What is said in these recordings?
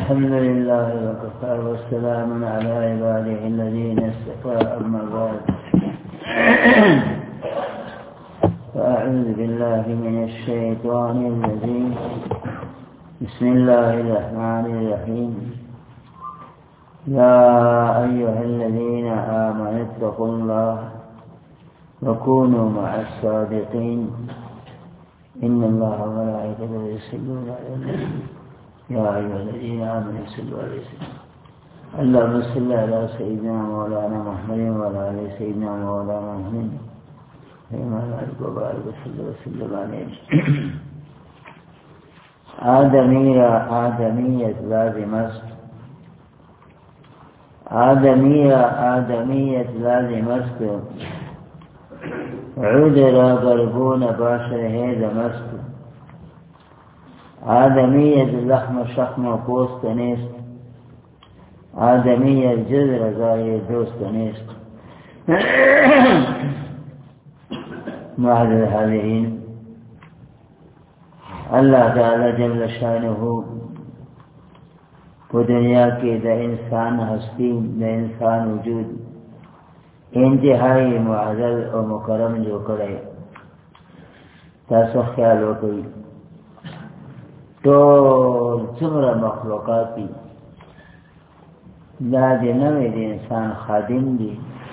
الحمد لله وكفى والسلام على عباده الذين اصطفى أما بعد فأعوذ بالله من الشيطان الرجيم بسم الله الرحمن الرحيم يا أيها الذين آمنوا اتقوا الله وكونوا مع الصادقين إن الله وملائكته يصلون على النبي يا أيها الذين آمنوا صلوا عليه وسلم اللهم صل على سيدنا مولانا محمد وعلى آل سيدنا مولانا محمد كما بارك وبارك وسلم عليه آدمیت لازم است آدمیت لازم است عود را قربون باشر هیزم است آدمیت لحم و شخم و پوست نیست آدمیت جز رضای دوست نیست معذر حاضرین اللہ تعالی جل شانہ کو دنیا کے دا انسان ہستی دا انسان وجود انتہائی معزز و مکرم جو کرے تاسو خیال وکړئ ټول څومره مخلوقات دي دا د نوې د انسان خادم دي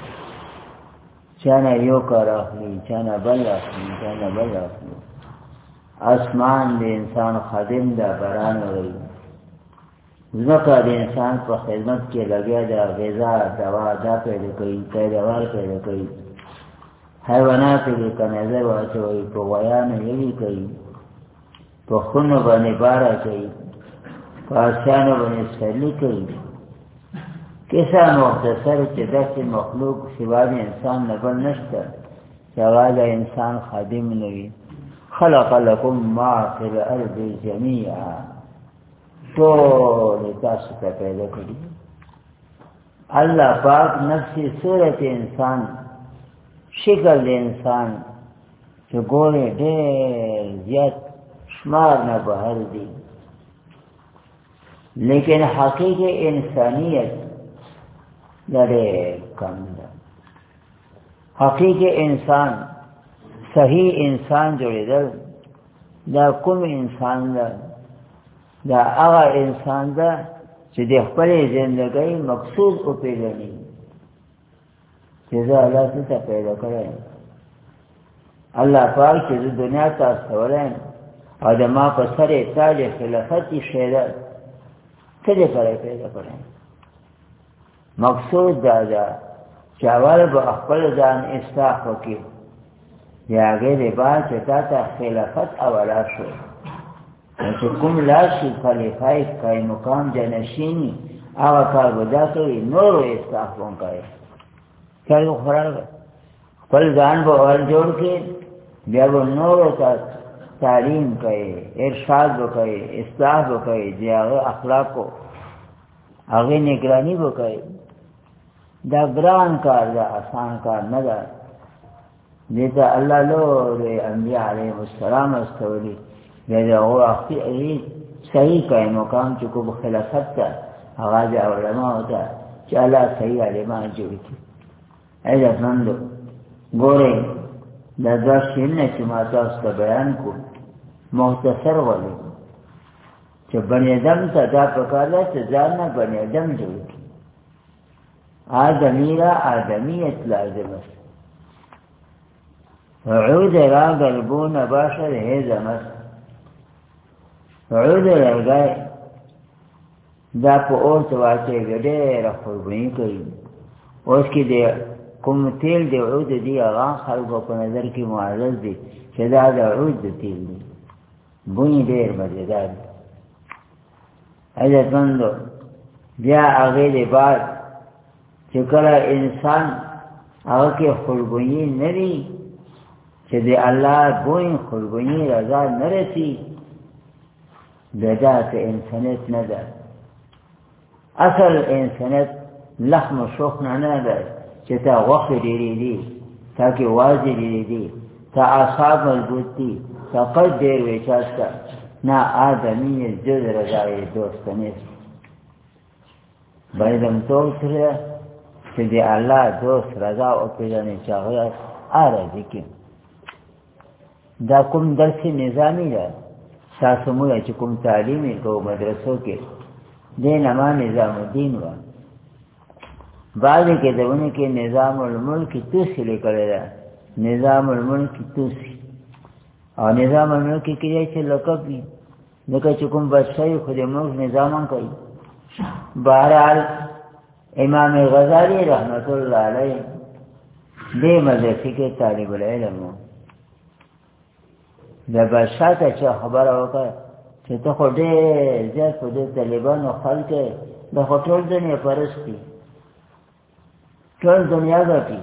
چانه یو کار اخلي چانه بل اخلي اسمان د انسان خادم دا باران وروي ځمکه د انسان په خدمت کې لګیا ده غذا دوا دا پیدا کوي پیداوار پیدا کوي حیوانات یې په نظر واچوي په غویانو یې کوي په خونو باندې بارا کوي په آسیانو باندې سرلی کوي کیسا مختصر چې داسې مخلوق سوا د انسان نه بل نشته چې هغه د انسان خادم نه وي خلق لكم ما في الارض جميعا ټول تاسو ته پیدا کړي الله پاک نفسي صورت انسان شکل د انسان چې ګورې ډېر زیات شمار نہ بہر دی لیکن حقیقی انسانیت ڈرے کم دا حقیقی انسان صحیح انسان جوڑے در دا کم انسان دا اغا انسان دا چی دی خپل زندگی مقصود او پیدنی چیزا اللہ تا پیدا کریں اللہ پاک چیز دنیا تا سورین اور جب ماں پر سر تاج خلافت کی شہرت کدے کرے پیدا کریں مقصود دادا چاول با اخبر دان اصلاح وکی یا آگے دے بار چتا تا خلافت اولا شو چو کم لاشی خلیفائی کئی مقام جنشینی آغا کار بدا توی نور و اصلاح بون کئی کل خورا گا کل دان با اول جوڑ کے بیا با نور و تعلیم کئے ارشاد بکئے اصلاح بکئے دی آغا اخلاق کو آغا نگرانی بکئے دا گران کار دا آسان کار ندا دیتا اللہ لو دے انبیاء علیہ السلام استولی دیتا وہ اختی صحیح کئے مقام چکو بخلافت تا آغا دا علماء ہوتا چا اللہ صحیح علماء جوڑی کی ایجا سندو گورے دا داشت ہلنے چماتا اس کا بیان کو مختصر ولی چه بنی ادم تا دا پکالا چه زارنا بنی ادم جوڑی کی آدمی را آدمیت لازم است عود را گلبون باشر هیزم است عود را گای دا پا اوت واچه گده را خوربنی کری اس کی دے کم تیل دے عود دی اغان خلقو پا نظر کی معزز دی چه دا عود دی تیل دی بنی دیر مزیدار عزت مندو بیا اغیل بعد چکر انسان اغا کی خلقونی نری چه دی اللہ بوین خلقونی رضا نرسی دادا که انسانیت ندار اصل انسانیت لحم و شخن ندار چه تا وقت دیری دی تاکہ واضح دیری دی تا اعصاب مضبوط دی تا قد دیر ویچاستا نہ آدمی جز رضائے دوست نیست باندې تو سره چې دی الله دوست رضا او پیژنې چاغه ارزه کې دا کوم درس نظامی ده تاسو موږ چې کوم تعلیمي کو مدرسو کې دین ما نظام الدین و بعد کې دونه کې نظام الملک توسی لیکل ده نظام الملک توسی او نظام الملک کې چې لقب دی دغه چې کوم بادشاہي خو د ملک نظام کوي بهرحال امام غزالی رحمت الله علیه دې مدرسې کې طالب العلم د بادشاہ ته چې خبره وکړه چې ته خو ډېر زیات په دې طالبانو خلک د ټول دنیا پرستی ټول دنیا ګټي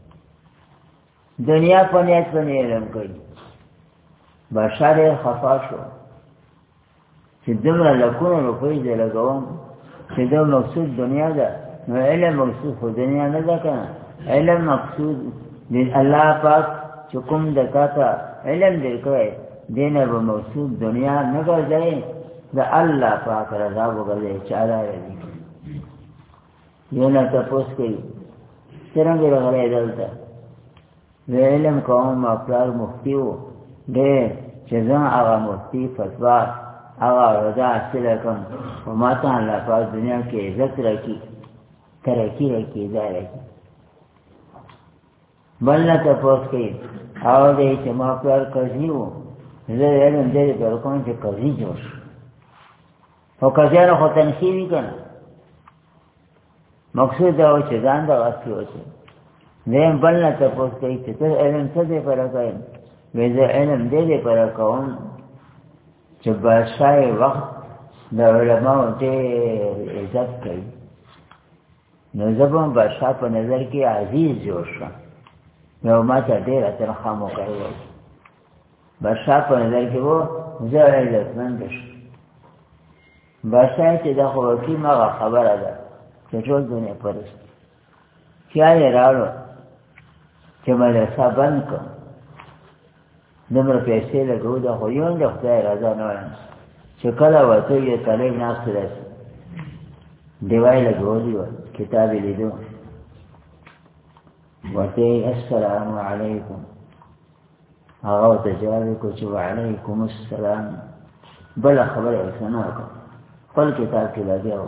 دنیا په نیت باندې علم کوي بادشاہ ډېر خفا شو چې دومره لکونه روپۍ دې لګوم چې دا مقصود دنیا ده نو علم مقصود خو دنیا نه ده کنه علم مقصود د الله پاک چې کوم د کاته علم دې کوي دینه به مقصود دنیا نه ګرځي د الله پاک رضا وګرځي چې اړه لري یو نه تاسو کوي څنګه راغلی دلته علم کوم افراد مفتي وو دې چې ځان هغه مفتي فتوا هغه رضا حاصل کوم او ماته الله پاک دنیا کې عزت راکړي ترقی راکړي ځای راکړي بل نه تاسو کوي او دې چې ما پر کوي وو زه علم دې پر کوم چې کوي جوړ او کځانو خو تنخیوي کنه مقصود دا و چې ځان دا واسي وته زم بل نه تاسو کوي چې ته علم څه دې پر کوي وې زه علم دې پر کوم چې بادشاہ وخت د علماء ته عزت کوي نو زبون بادشاہ په نظر کې عزیز جوړ شو نو ما ته ډېر تنخواه مو کوي بادشاہ په نظر کې وو زه عزتمند شم بادشاہ چې دا خو کی ما خبره ده چې ټول دنیا پرست خیال راوړو چې مدرسه بند کړم دمر پیسې لګو دا خو یو د خدای رضا نه وایم چې کله وته یې طالب ناس راځي دیوای لګولې و کتاب لیدو وته السلام علیکم هغه ته جواب کو چې وعلیکم السلام بل خبره وسنه کو خپل کتاب کې لګیاو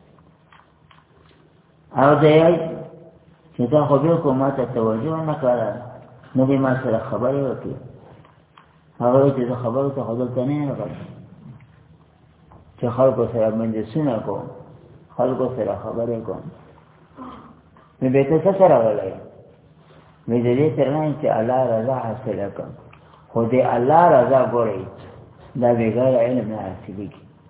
او دې چې دا خو به کومه ته توجه نه کړه نو دې ما سره خبرې وکړي هغه چې خبرو ته حاضر کنه نه کړ چې خلکو سره باندې سونه کو خلکو سره خبرې کوم مې به ته سره راغلی مې دې سره نه چې الله رضا حاصل کړم خو دې الله رضا ګوري دا بغیر علم نه حاصلېږي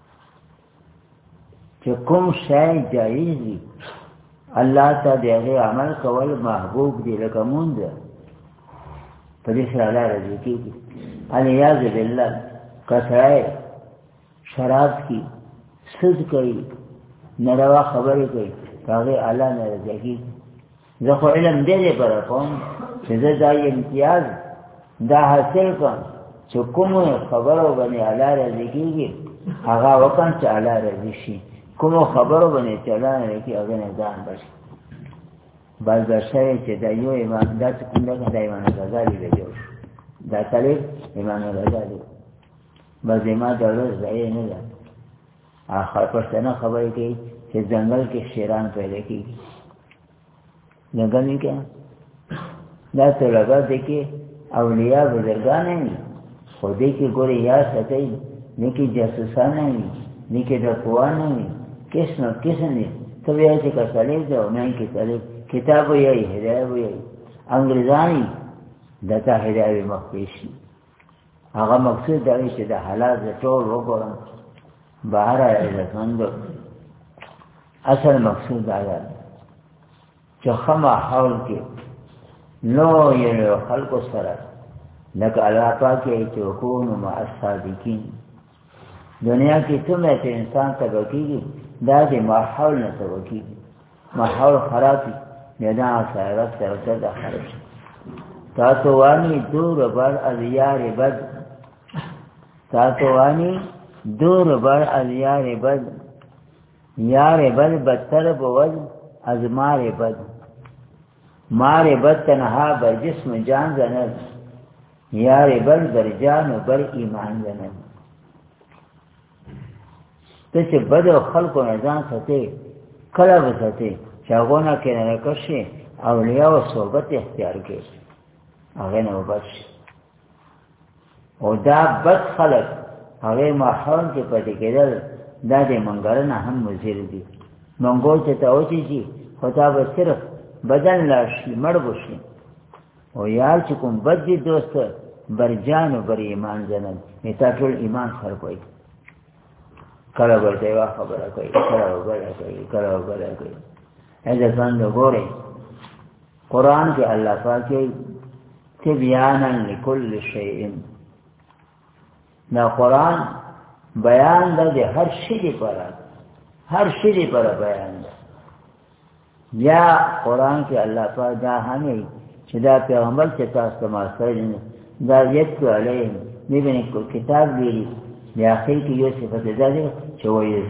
چې کوم شی جایز دی الله ته دې عمل کول محبوب دی لکه مونږ په دې سره الله رضا کیږي علیاذ بالله کثرای شراب کی سود کوي ناروا خبرې کوي هغه الله نه راځي زه خو علم دې پر کوم چې زه دا امتیاز دا حاصل کوم چې کوم خبرو باندې الله راځي کیږي هغه وکړ چې الله راځي شي کوم خبرو باندې چې الله نه راځي هغه نه ځان بشي بل دا شی چې دا یو ایمان دا کوم دا ایمان غزالي دی دا طالب ایمان رضا دی بس ما دولت ځای نه ده آخر پښتنه خبرې کوي چې ځنګل کې شیران پیدا کیږي ځنګل کې دا طلبه دي کې اولیاء بزرگان نه خو دې کې ګوري یا ساتي نه کې جاسوسان نه نه کې ډاکوان نه کیسنو کیسنې ته وایي چې کله دا نه کې طالب کتاب یې هدايه وي انګریزانی دته هدايه مخکېشي هغه مقصود دا چې د حالات ټول وګورم بهر عزتمند اصل مقصود دا دی چې خما حول کې نو یې خلق سره لکه الله پاک یې چې وکونو مع الصادقین دنیا کې څومره چې انسان تبکیږي دا د ماحول نه تبکیږي ماحول خرابي نه سره سره د خراب تاتوانی دور بر از یار بد تاتوانی دور بر از یار بد یار بد بدتر بود از مار بد، مار بد تنها بر جسم جان زند، یار بد بر جان و بر ایمان زند. ته چې بد او خلقو نه ځان ساتي، کله به ساتي چې هغو نه کناره کشي، اولیاء و صحبت اختیار کړي، هغې نه به بچ شي. او دا بد خلق هغې ماحول کې پاتې کېدل، دا د منګره نه هم مضر دي. منګول چې ته وچېږي خو تا به صرف بدن لاړ شي، مړ به شي. او یار چې کوم بد دي دوسته، بر جان و بر ایمان زنن، تا ټول ایمان خرابوي. کله به ته یوه خبره کوي، کله به بله کوي، کله به بله کوي. عزتمندو ګورئ، قرآن کې الله پاک کوي تبیانا لکل شیء. دا قرآن بیان ده د هر شي لپاره، هر شي لپاره بیان ده. یا قرآن کې الله پاک دا هم چې دا پیغمبر چې تاسو ته ما کړی دا یتلو علیهم، میبینی کتاب لیري د آخر کې یو صفت دا دی چې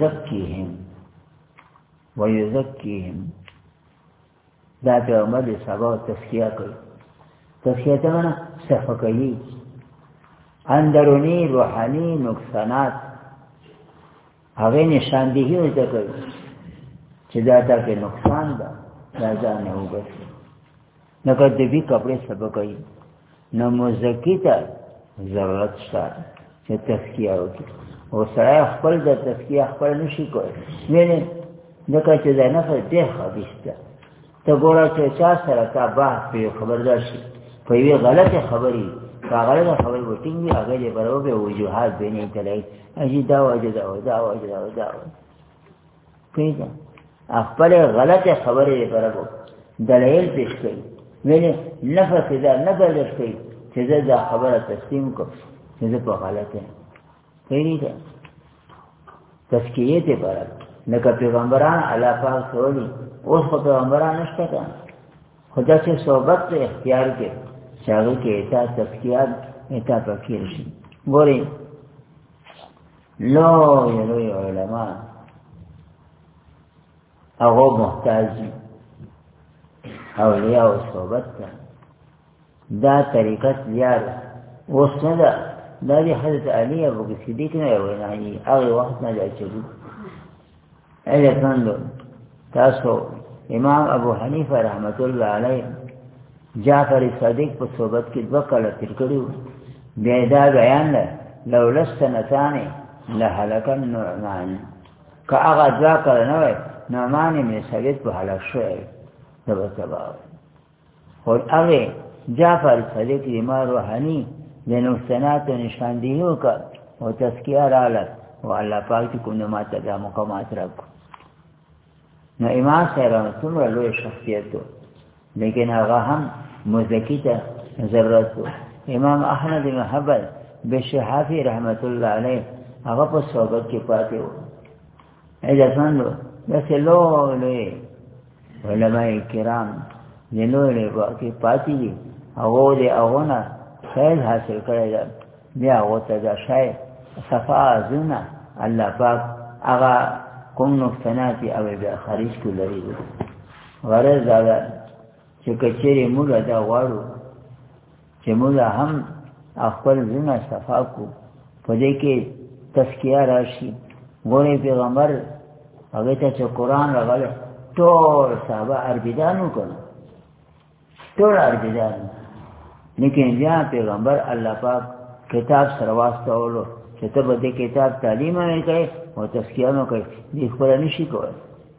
ویزکیهم، دا پیغمبر د سبا تزکیه کوي. تزکیه ته معنا صفا کوي اندرونی روحانی نقصانات، هغې نشاندهي ورته کوي چې دا تا کې نقصان ده، دا ځان نه وباسي. لکه طبي کپړې سبا کوي، نو مزکي ته ضرورت شته چې تزکیه وکړي. او سړی خپل د تزکیه خپل نشي کولی، وینې ځکه چې دا نفس ډېر خبیث ده. ته ګوره چې چا سره تا بحث په خبردار شي په یوې غلطې خبرې، په غلطه خبرې به ټینګ وي، هغې دې به به وجوهات به نه تلایي، اجي دا وجه دا و دا وجه دا و دا و پوهېږه. خپلې غلطې خبرې لپاره به دلایل پیش کوي. وینې نفس یې دا نه برداشت کوي چې زه دا خبره تسلیم کړم چې زه په غلطه یم. پوهېږه تزکیې لپاره لکه پیغمبران الله پاک سوالي، اوس خو پیغمبران نشته که، خو داسې صحبت ته اختیار کې چې هغې کې اتا تزکیات اتا فکر شي. ګورئ لوی علما هغو محتاج دي اولیاء و صحبت ته. دا طریقه زیار اوس نه ده، دا د حضرت علي ابوبکر صدیق نه وینایي، هغې وخت نه دا چلي. عزتمندو تاسو امام ابو حنیفه رحمت الله علیه جعفر صادق په صحبت کې 2 کاله تیر کړي وو. بیا دا بیان ده لولا السنتان لهلك النعمان، که هغه 2 کاله نه وای نعمان بن ثابت به هلاک شوی ده به تباه. خو هغې جعفر صادق امام روحاني د نقصاناتو نشاندهي وکړه او تزکیه راغله، او الله پاک چې کوم ما ته دا مقامات راکړو. نو امام صاحب څومره لوی شخصیت و، لیکن هغه هم مزکی ته ضرورت و. امام احمد بن حنبل بشحافي رحمت الله علیه هغه په صحبت کې پاتې و. عزتمندو داسې لوی علماء کرام د لوی کې پاتې دي، هغو د هغو نه فیض حاصل کړی ده. بیا هغو ته دا شاید صفا ازونه الله پاک هغه کوم نقصانات او بیا خارج کو لري. غرض دا ده چې که چېرې موږ دا غواړو چې موږ هم خپل زړونه صفا کړو، په دې کې تزکیه راشي. ګورئ پیغمبر هغې ته چې قرآن راغلی ټول صحابه عربیدان وکړو، ټول عربیدان، لیکن بیا پیغمبر الله پاک کتاب سره واستولو چې ته به دې کتاب تعلیم هم کوې او تزکیه هم کوې، دې خپله نشي کولی.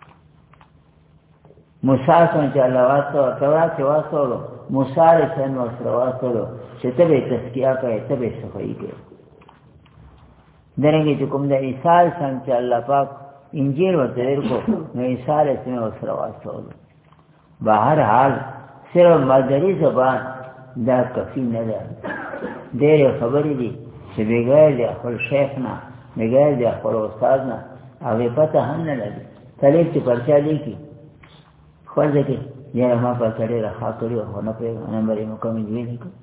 موسی څنګه چې الله واستولو، تورات چې واستولو، موسی علیه السلام ورسره واستولو چې ته به یې تزکیه کوې، ته به یې صفایي کوې. دارنګې چې کوم د عیسی علیه السلام چې الله پاک انجیل ورته ورکړو، نو عیسی علیه السلام ورسره واستولو. بهر حال صرف مادري زبان دا کافي نه ده. ډېرې خبرې دي چې بغیر د خپل شیخ نه، بغیر د خپل استاد نه هغې پته هم نه لري. طالب چې پرچا لیکي خپل ځای کې یاره ما پرچا ډېره ښه کړې وه، خو نه پوهېږم نمبر یې مکمل ویلی کړ.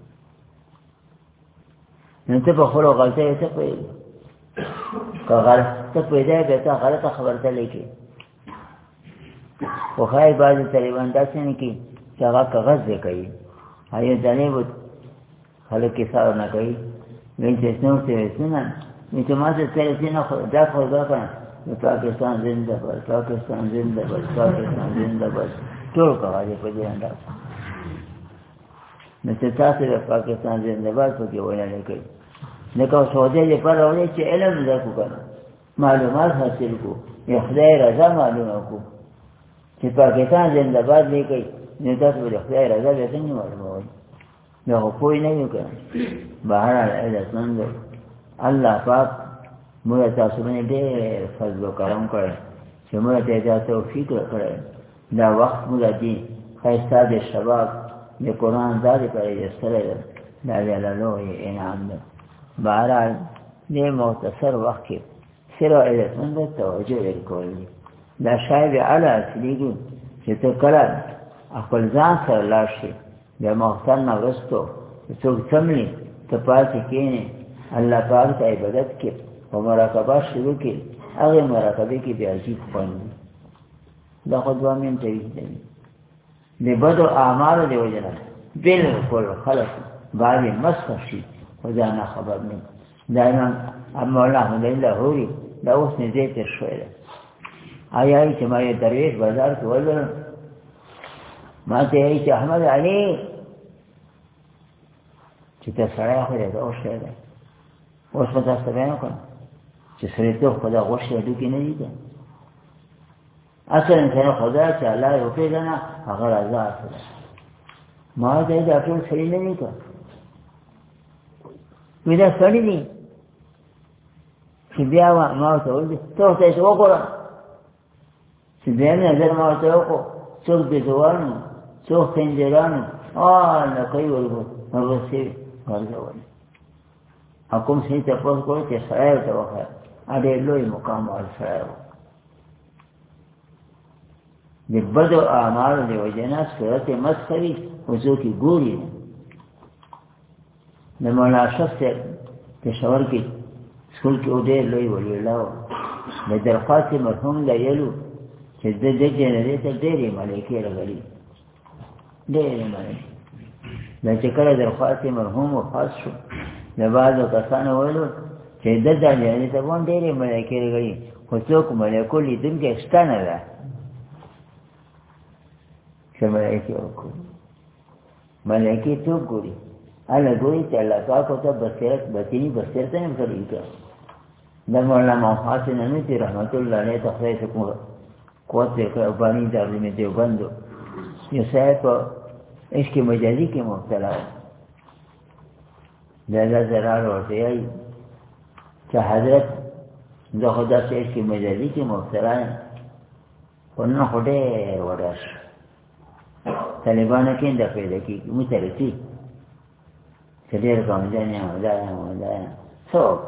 نو ته په خپلو غلطیو څه پوهېږي؟ که ته پوهېدی بیا ته غلطه خبره ته لیکې، خو خیر بعضې طالبان داسې نه کوي چې هغه کاغذ دی کوي هغې دانې به خلک کیسه ورنه کوي وایي چې نور څه ویسونه وایي چې ما ته تلسي نه دا خو دا که نه پاکستان زنده باد پاکستان زنده باد پاکستان زنده باد ټول کاغذ یې په دې انداز نو چې تاسو د پاکستان زنده باد پکې وینا نه کوي لکه سعودي لپاره راوړی چې علم زده کړو که نه معلومات حاصل کړو د خدای رضا معلومه کړو چې پاکستان زنده باد نه کوي نو تاسو به د خدای رضا بیا څنګه معلوموئ دا خو پوه نه یو که نه بهرحال عزتمند دی الله پاک موږ تاسو باندې ډېر فضل و کرم کړی چې موږ ته دا توفیق راکړی دا وخت موږ دي ښایسته د شباب د قرآن دا دپاره ایستلی ده دا بیا له لوی انعام ده بهرحال دې مختصر وخت کې صرف عزتمند توجه ورکول دي دا شاید اعلی اصلیږي چې ته کله خپل ځان سره لاړ شي بیا مختر نه وروستو چې څوک څملي ته پاتې کښېنې الله پاک ته عبادت کې او مراقبه شروع کړي هغې مراقبې کې بیا عجیب خوند وي دا خو 2 منټه وي د بدو اعمالو د وجې نه بالکل خلک بعضې مسخ شي خو ځان نه خبر نه دا امام مولانا احمد علي لاهوري دا اوس نږدې تېر شوی دی آیا چې ما یو درویش بازار کې ولرم ما ته یې چې احمد علي چې ته سړی خو دی دا اوس شی دی اوس به تاسو ته بیان وکړم چې سړیتوب خو دا غوښې هډوکي نه دي که اصل انسان خدا چې الله یې وپېژنه هغه رضا اصله ما ته یې دا ټول سړي نه دي که وي دا سړي دي چې بیا ما ورته وویل ته ورته یې وګوره چې بیا مې نظر ما ورته وکړو څوک بېزوانو څوک خنجرانو لکۍ ورپسې ورځولې او کوم سړي تپوس کړو چې سړی ورته وښیه ډېر لوی مقام وال سړی و د بدو اعمالو د وجې نه صورت مسخ وي خو څوک یې ګوري نه د مولانا اشرف صاحب پېښور کې سکول کې و ډېر لوی ولي الله و د درخواست مرحوم ویلو چې د جنرې ته ډېرې ملایکې راغلي ډېرې ملایکې دا چې کله درخواست مرحوم وفات شو د بعضو کسانو ویلو چې د جنرې ته باندې ډېرې ملایکې راغلي خو څوک ملایکو لیدونکی شته نه ده چې ملایکې وګوري ملایکې څوک ګوري هله ګوري چې الله پاک ورته بصیرت باطني بصیرت هم کړي که د مولانا حسن ننوتي رحمت الله علیه ته خدای څه قوت یې کړی او باني دارالعلوم دیوبند یو صاحب په عشق مجازي کې مبتلا و د الله زرار ورته وایي چې حضرت زه خو داسې عشق مجازي کې مبتلا یم خو نن خو ډېر وډار شو طالبانو کې دا پیدا کېږي موږ ته رسي چې ډېر ګاونډیان یم دا یم دا یم څوک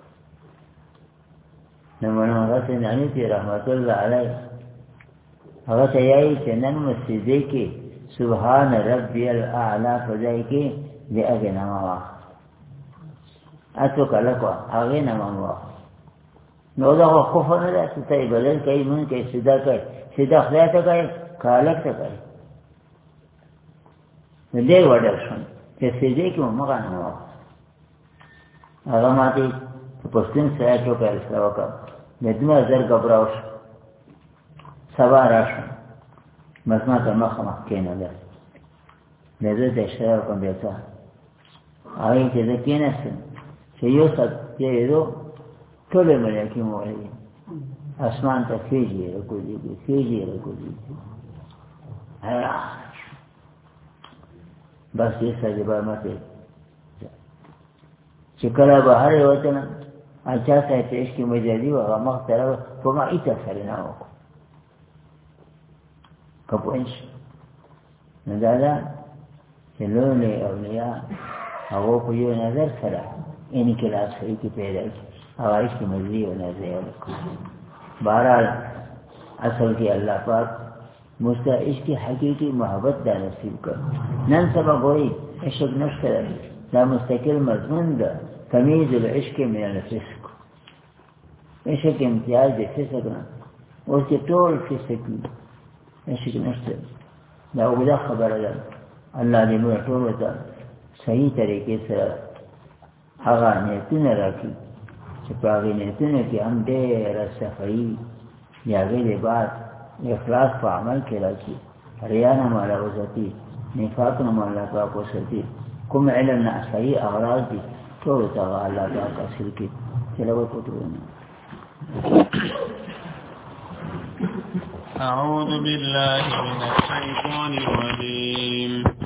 نو مولانا حسن ننوتي رحمت الله علیه هغه ته یایي چې نن مسجدې کې سبحان ربی الاعلی په ځای کې د هغې نامه واخله اتو کلک وه هغې نامه مو واخله نو دا خو کفر نه ده چې ته عبادت کوې مونږ کوې سجده کوې سجده خدای ته کوې که هلک ته کوې نو ډېر وډر شوم چې سجدې کې مو مغه نامه واخله هغه ما ته په پښتون سره ټوکه رسله وکړه د 2000 ګبراو شو سبا راشم بس ما ته مخامخ کېناده د زه ته اشاره وکړم بیا څه هغې چې زه کېناستم چې یو ساعت تېرېدو ټولې ملایکې مو ویلې اسمان ته خېژې راکوزېږي خېژې راکوزېږي حیران بس یې سړي به ماتې چې کله بهر یې وتلم چا صاحب ته عشق مجازي و هغه مخ ته راغله په ما هېڅ اثر نه وکړو که پوه شي نو دا ده چې لوی اولیا هغو په یو نظر سره انقلاب سړي کې پیدا کړي هغه عشق مجازي و نظر یې وکړو بهرحال اصل کې الله پاک موږ ته عشق حقیقي محبت دا نصیب کړ نن سبا ګورئ عشق نشته دا مستقل مضمون ده تمیز العشق من الفسق عشق امتیاز د فسق نه اوس چې ټول فسق وي نشي نشته دا وګړه خبره ده الله دې موږ ټول ته صحیح طریقې سره هغه نیتونه راکړي چې په هغه نیتونه کې هم ډېر صفایي یا غیر بعد اخلاص په عمل کې راکړي ریا نه مالا وساتي نفاق نه مالا پاک وساتي کوم علم نه صحیح اغراض دي ټول ته الله پاک حاصل کړي تلاوت وکړو. أعوذ بالله من الشيطان الرجيم